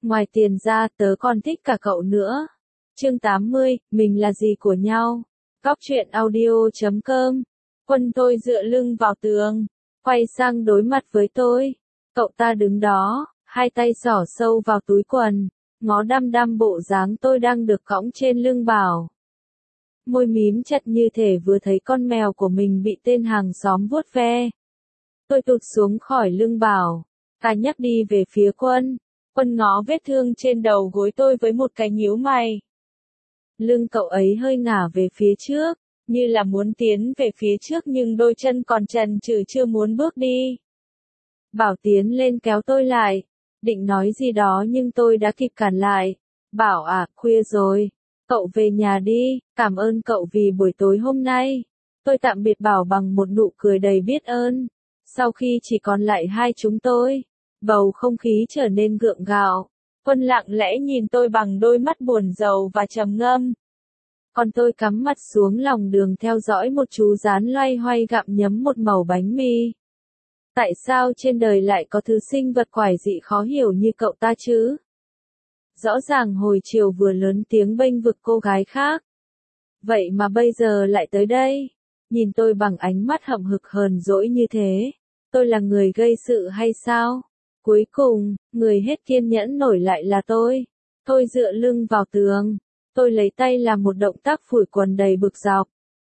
ngoài tiền ra tớ còn thích cả cậu nữa. Chương 80, mình là gì của nhau. Góc truyện audio.com. Quân tôi dựa lưng vào tường, quay sang đối mặt với tôi. Cậu ta đứng đó, hai tay xỏ sâu vào túi quần, ngó đăm đăm bộ dáng tôi đang được cõng trên lưng bảo. Môi mím chặt như thể vừa thấy con mèo của mình bị tên hàng xóm vuốt ve. Tôi tụt xuống khỏi lưng bảo, ta nhắc đi về phía Quân. Quân ngó vết thương trên đầu gối tôi với một cái nhíu mày. Lưng cậu ấy hơi ngả về phía trước, như là muốn tiến về phía trước nhưng đôi chân còn chần chừ chưa muốn bước đi. Bảo tiến lên kéo tôi lại, định nói gì đó nhưng tôi đã kịp cản lại. Bảo à, khuya rồi, cậu về nhà đi, cảm ơn cậu vì buổi tối hôm nay. Tôi tạm biệt Bảo bằng một nụ cười đầy biết ơn. Sau khi chỉ còn lại hai chúng tôi, bầu không khí trở nên gượng gạo. Quân lặng lẽ nhìn tôi bằng đôi mắt buồn rầu và trầm ngâm. Còn tôi cắm mặt xuống lòng đường theo dõi một chú rán loay hoay gặm nhấm một mẩu bánh mì. Tại sao trên đời lại có thứ sinh vật quái dị khó hiểu như cậu ta chứ? Rõ ràng hồi chiều vừa lớn tiếng bênh vực cô gái khác. Vậy mà bây giờ lại tới đây, nhìn tôi bằng ánh mắt hậm hực hờn dỗi như thế. Tôi là người gây sự hay sao? Cuối cùng, người hết kiên nhẫn nổi lại là tôi. Tôi dựa lưng vào tường. Tôi lấy tay làm một động tác phủi quần đầy bực dọc.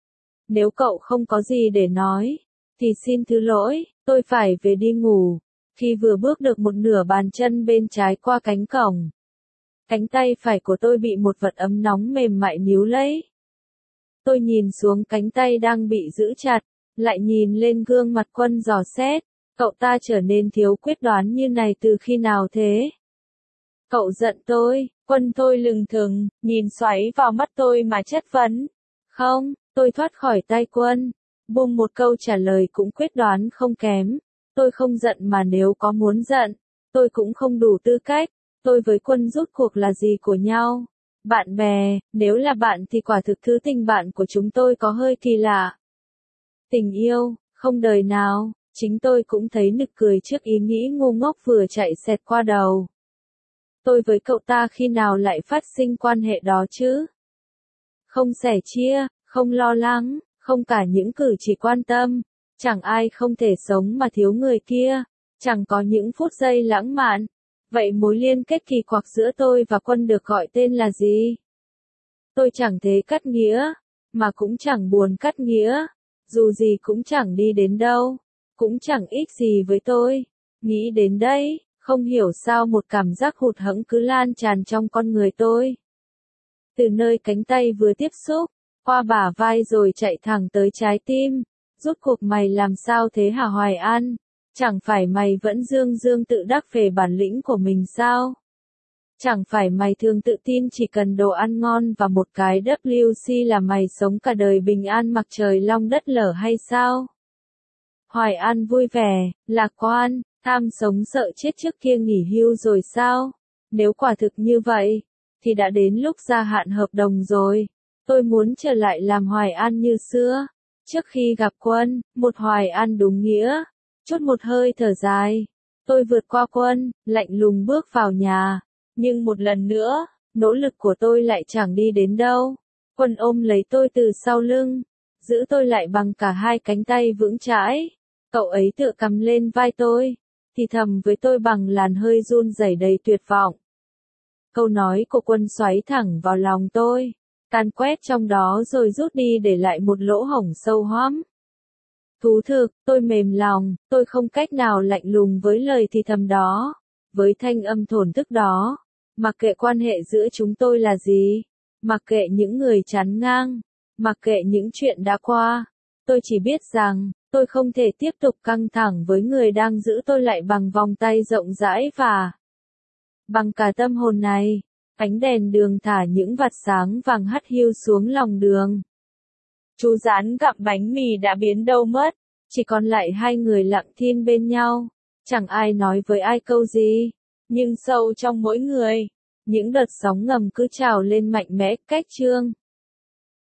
Nếu cậu không có gì để nói, thì xin thứ lỗi, tôi phải về đi ngủ. Khi vừa bước được một nửa bàn chân bên trái qua cánh cổng, cánh tay phải của tôi bị một vật ấm nóng mềm mại níu lấy. Tôi nhìn xuống cánh tay đang bị giữ chặt, lại nhìn lên gương mặt Quân dò xét. Cậu ta trở nên thiếu quyết đoán như này từ khi nào thế? Cậu giận tôi? Quân tôi lừng thừng, nhìn xoáy vào mắt tôi mà chất vấn. Không, tôi thoát khỏi tay Quân. Buông một câu trả lời cũng quyết đoán không kém. Tôi không giận mà nếu có muốn giận, tôi cũng không đủ tư cách. Tôi với Quân rốt cuộc là gì của nhau? Bạn bè, nếu là bạn thì quả thực thứ tình bạn của chúng tôi có hơi kỳ lạ. Tình yêu, không đời nào. Chính tôi cũng thấy nực cười trước ý nghĩ ngu ngốc vừa chạy xẹt qua đầu. Tôi với cậu ta khi nào lại phát sinh quan hệ đó chứ? Không sẻ chia, không lo lắng, không cả những cử chỉ quan tâm. Chẳng ai không thể sống mà thiếu người kia. Chẳng có những phút giây lãng mạn. Vậy mối liên kết kỳ quặc giữa tôi và Quân được gọi tên là gì? Tôi chẳng thế cắt nghĩa, mà cũng chẳng buồn cắt nghĩa. Dù gì cũng chẳng đi đến đâu. Cũng chẳng ích gì với tôi. Nghĩ đến đây, không hiểu sao một cảm giác hụt hẫng cứ lan tràn trong con người tôi. Từ nơi cánh tay vừa tiếp xúc, qua bả vai rồi chạy thẳng tới trái tim. Rốt cuộc mày làm sao thế hả Hoài An? Chẳng phải mày vẫn dương dương tự đắc về bản lĩnh của mình sao? Chẳng phải mày thường tự tin chỉ cần đồ ăn ngon và một cái WC là mày sống cả đời bình an mặc trời long đất lở hay sao? Hoài An vui vẻ, lạc quan, tham sống sợ chết trước kia nghỉ hưu rồi sao? Nếu quả thực như vậy, thì đã đến lúc gia hạn hợp đồng rồi. Tôi muốn trở lại làm Hoài An như xưa. Trước khi gặp Quân, một Hoài An đúng nghĩa. Chốt một hơi thở dài. Tôi vượt qua Quân, lạnh lùng bước vào nhà. Nhưng một lần nữa, nỗ lực của tôi lại chẳng đi đến đâu. Quân ôm lấy tôi từ sau lưng, giữ tôi lại bằng cả hai cánh tay vững chãi. Cậu ấy tựa cầm lên vai tôi, thì thầm với tôi bằng làn hơi run rẩy đầy tuyệt vọng. Câu nói của Quân xoáy thẳng vào lòng tôi, càn quét trong đó rồi rút đi để lại một lỗ hổng sâu hoắm. Thú thực, tôi mềm lòng, tôi không cách nào lạnh lùng với lời thì thầm đó, với thanh âm thổn thức đó. Mặc kệ quan hệ giữa chúng tôi là gì, mặc kệ những người chán ngang, mặc kệ những chuyện đã qua, tôi chỉ biết rằng, tôi không thể tiếp tục căng thẳng với người đang giữ tôi lại bằng vòng tay rộng rãi và bằng cả tâm hồn này. Ánh đèn đường thả những vạt sáng vàng hắt hiu xuống lòng đường. Chú rán gặm bánh mì đã biến đâu mất, chỉ còn lại hai người lặng thinh bên nhau. Chẳng ai nói với ai câu gì, nhưng sâu trong mỗi người, những đợt sóng ngầm cứ trào lên mạnh mẽ, cách chương.